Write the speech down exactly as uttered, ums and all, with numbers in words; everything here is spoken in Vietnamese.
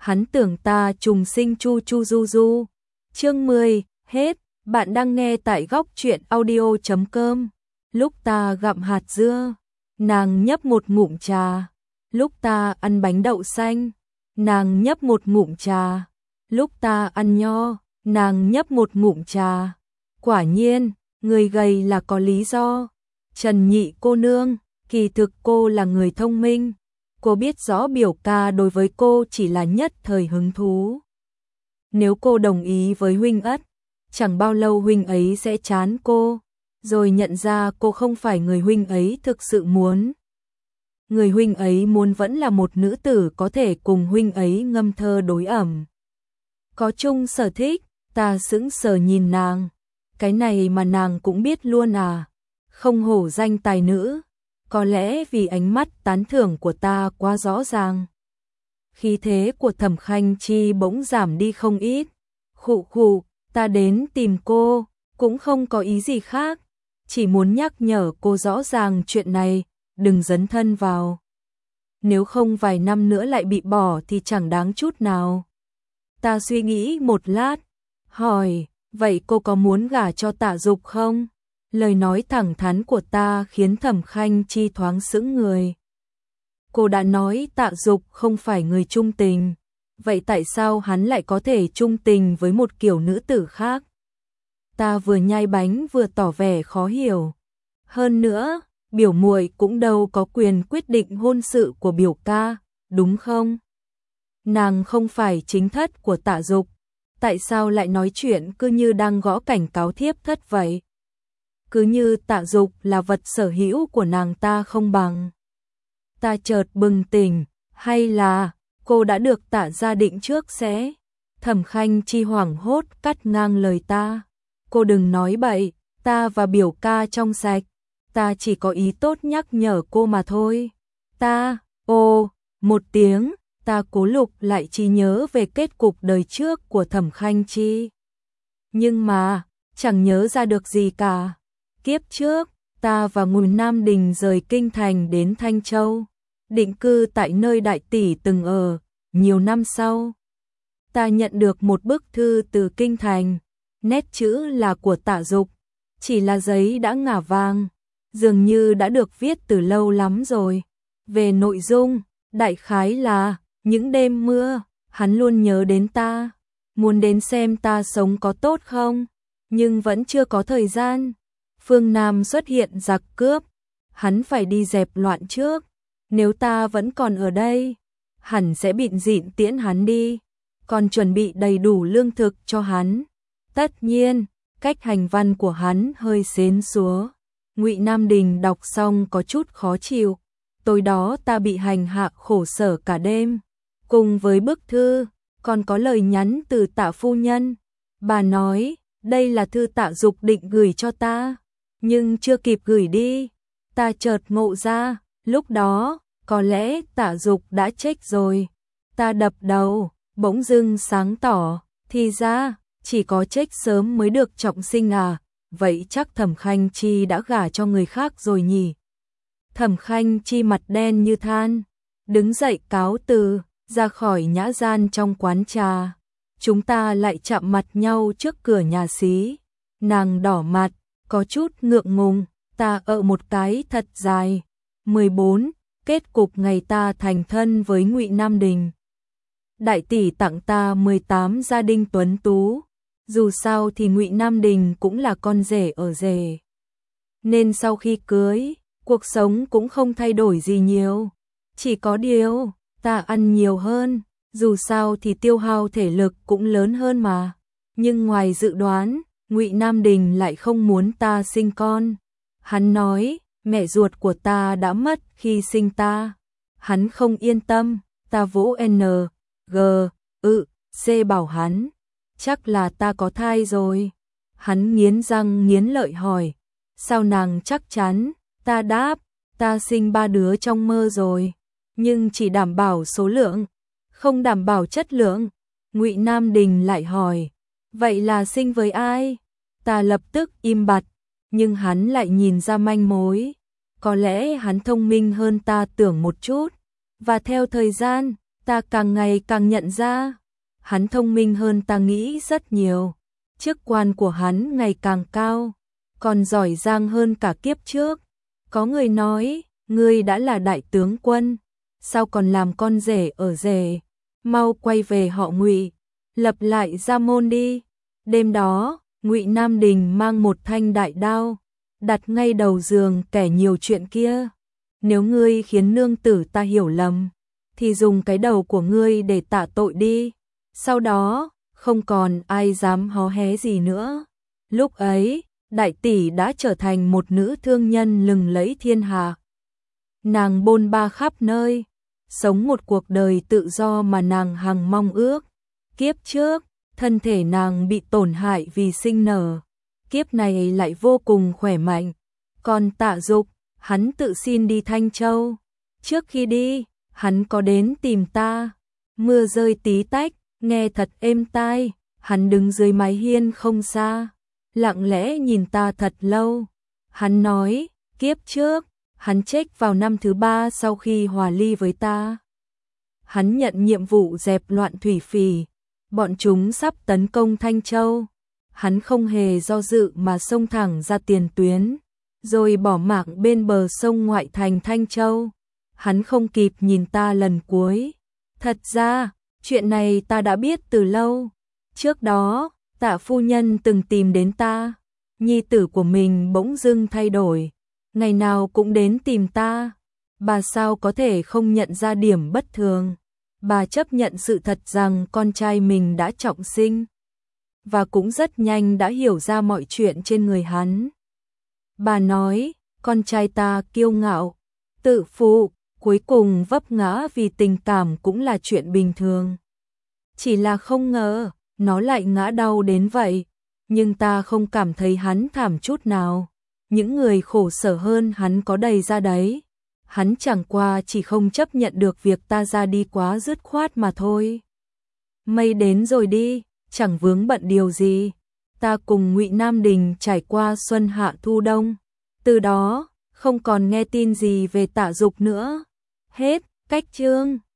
hắn tưởng ta trùng sinh chu chu du du. Chương mười, hết, bạn đang nghe tại góc truyện audio chấm com. Lúc ta gặm hạt dưa, nàng nhấp một ngụm trà. Lúc ta ăn bánh đậu xanh, nàng nhấp một ngụm trà. Lúc ta ăn nho, nàng nhấp một ngụm trà. Quả nhiên, người gầy là có lý do. Trần Nhị cô nương, kỳ thực cô là người thông minh. Cô biết rõ biểu ca đối với cô chỉ là nhất thời hứng thú. Nếu cô đồng ý với huynh ất, chẳng bao lâu huynh ấy sẽ chán cô, rồi nhận ra cô không phải người huynh ấy thực sự muốn. Người huynh ấy muốn vẫn là một nữ tử có thể cùng huynh ấy ngâm thơ đối ẩm. Có chung sở thích, ta sững sờ nhìn nàng. Cái này mà nàng cũng biết luôn à? Không hổ danh tài nữ. Có lẽ vì ánh mắt tán thưởng của ta quá rõ ràng. Khí thế của Thẩm Khanh Chi bỗng giảm đi không ít. Khụ khụ, ta đến tìm cô, cũng không có ý gì khác. Chỉ muốn nhắc nhở cô rõ ràng chuyện này, đừng dấn thân vào. Nếu không vài năm nữa lại bị bỏ thì chẳng đáng chút nào. Ta suy nghĩ một lát, hỏi, vậy cô có muốn gả cho Tạ Dục không? Lời nói thẳng thắn của ta khiến Thẩm Khanh Chi thoáng sững người. Cô đã nói Tạ Dục không phải người trung tình, vậy tại sao hắn lại có thể trung tình với một kiểu nữ tử khác? Ta vừa nhai bánh vừa tỏ vẻ khó hiểu. Hơn nữa, biểu muội cũng đâu có quyền quyết định hôn sự của biểu ca, đúng không? Nàng không phải chính thất của Tạ Dục, tại sao lại nói chuyện cứ như đang gõ cảnh cáo thiếp thất vậy? Cứ như Tạ Dục là vật sở hữu của nàng ta không bằng. Ta chợt bừng tỉnh, hay là cô đã được Tạ gia định trước sẽ? Thẩm Khanh Chi hoảng hốt cắt ngang lời ta. Cô đừng nói bậy, ta và biểu ca trong sạch. Ta chỉ có ý tốt nhắc nhở cô mà thôi. Ta, ô, một tiếng, ta cố lục lại trí nhớ về kết cục đời trước của Thẩm Khanh Chi. Nhưng mà, chẳng nhớ ra được gì cả. Kiếp trước, ta và Ngụy Nam Đình rời kinh thành đến Thanh Châu, định cư tại nơi đại tỷ từng ở. Nhiều năm sau, ta nhận được một bức thư từ kinh thành, nét chữ là của Tạ Dục, chỉ là giấy đã ngả vàng, dường như đã được viết từ lâu lắm rồi. Về nội dung, đại khái là, những đêm mưa, hắn luôn nhớ đến ta, muốn đến xem ta sống có tốt không, nhưng vẫn chưa có thời gian. Phương Nam xuất hiện giặc cướp, hắn phải đi dẹp loạn trước. Nếu ta vẫn còn ở đây, hẳn sẽ bịn dịn tiễn hắn đi, còn chuẩn bị đầy đủ lương thực cho hắn. Tất nhiên, cách hành văn của hắn hơi xến xúa. Ngụy Nam Đình đọc xong có chút khó chịu. Tối đó ta bị hành hạ khổ sở cả đêm. Cùng với bức thư, còn có lời nhắn từ Tạ phu nhân. Bà nói, đây là thư Tạ Dục định gửi cho ta, nhưng chưa kịp gửi đi. Ta chợt ngộ ra, lúc đó, có lẽ Tạ Dục đã chết rồi. Ta đập đầu, bỗng dưng sáng tỏ, thì ra, chỉ có chết sớm mới được trọng sinh à, vậy chắc Thẩm Khanh Chi đã gả cho người khác rồi nhỉ. Thẩm Khanh Chi mặt đen như than, đứng dậy cáo từ, ra khỏi nhã gian trong quán trà. Chúng ta lại chạm mặt nhau trước cửa nhà xí. Nàng đỏ mặt, có chút ngượng ngùng, ta ợ một cái thật dài. mười bốn. Kết cục ngày ta thành thân với Ngụy Nam Đình. Đại tỷ tặng ta mười tám gia đình tuấn tú. Dù sao thì Ngụy Nam Đình cũng là con rể ở rể. Nên sau khi cưới, cuộc sống cũng không thay đổi gì nhiều. Chỉ có điều, ta ăn nhiều hơn, dù sao thì tiêu hao thể lực cũng lớn hơn mà. Nhưng ngoài dự đoán, Ngụy Nam Đình lại không muốn ta sinh con. Hắn nói, mẹ ruột của ta đã mất khi sinh ta. Hắn không yên tâm, ta vỗ N, G, ự, C bảo hắn. Chắc là ta có thai rồi. Hắn nghiến răng nghiến lợi hỏi, sao nàng chắc chắn? Ta đáp, ta sinh ba đứa trong mơ rồi, nhưng chỉ đảm bảo số lượng, không đảm bảo chất lượng. Ngụy Nam Đình lại hỏi, vậy là sinh với ai? Ta lập tức im bặt, nhưng hắn lại nhìn ra manh mối. Có lẽ hắn thông minh hơn ta tưởng một chút. Và theo thời gian, Ta càng ngày càng nhận ra, hắn thông minh hơn ta nghĩ rất nhiều. Chức quan của hắn ngày càng cao, còn giỏi giang hơn cả kiếp trước. Có người nói, ngươi đã là đại tướng quân, sao còn làm con rể ở rể, mau quay về họ Ngụy, lập lại gia môn đi. Đêm đó, Ngụy Nam Đình mang một thanh đại đao, đặt ngay đầu giường kẻ nhiều chuyện kia. Nếu ngươi khiến nương tử ta hiểu lầm, thì dùng cái đầu của ngươi để tạ tội đi. Sau đó, không còn ai dám hó hé gì nữa. Lúc ấy, đại tỷ đã trở thành một nữ thương nhân lừng lẫy thiên hạ. Nàng bôn ba khắp nơi, sống một cuộc đời tự do mà nàng hằng mong ước. Kiếp trước, thân thể nàng bị tổn hại vì sinh nở, kiếp này lại vô cùng khỏe mạnh. Còn Tạ Dục, hắn tự xin đi Thanh Châu. Trước khi đi, hắn có đến tìm ta. Mưa rơi tí tách, nghe thật êm tai. Hắn đứng dưới mái hiên không xa, lặng lẽ nhìn ta thật lâu. Hắn nói, kiếp trước, hắn chết vào năm thứ ba sau khi hòa ly với ta. Hắn nhận nhiệm vụ dẹp loạn thủy phỉ, bọn chúng sắp tấn công Thanh Châu. Hắn không hề do dự mà xông thẳng ra tiền tuyến, rồi bỏ mạng bên bờ sông ngoại thành Thanh Châu. Hắn không kịp nhìn ta lần cuối. Thật ra, chuyện này ta đã biết từ lâu. Trước đó, Tạ phu nhân từng tìm đến ta, nhi tử của mình bỗng dưng thay đổi, ngày nào cũng đến tìm ta. Bà sao có thể không nhận ra điểm bất thường? Bà chấp nhận sự thật rằng con trai mình đã trọng sinh, và cũng rất nhanh đã hiểu ra mọi chuyện trên người hắn. Bà nói, con trai ta kiêu ngạo, tự phụ, cuối cùng vấp ngã vì tình cảm cũng là chuyện bình thường. Chỉ là không ngờ, nó lại ngã đau đến vậy. Nhưng ta không cảm thấy hắn thảm chút nào. Những người khổ sở hơn hắn có đầy ra đấy. Hắn chẳng qua chỉ không chấp nhận được việc ta ra đi quá dứt khoát mà thôi. Mây đến rồi đi, chẳng vướng bận điều gì. Ta cùng Ngụy Nam Đình trải qua xuân hạ thu đông. Từ đó, không còn nghe tin gì về Tạ Dục nữa. Hết, cách chương.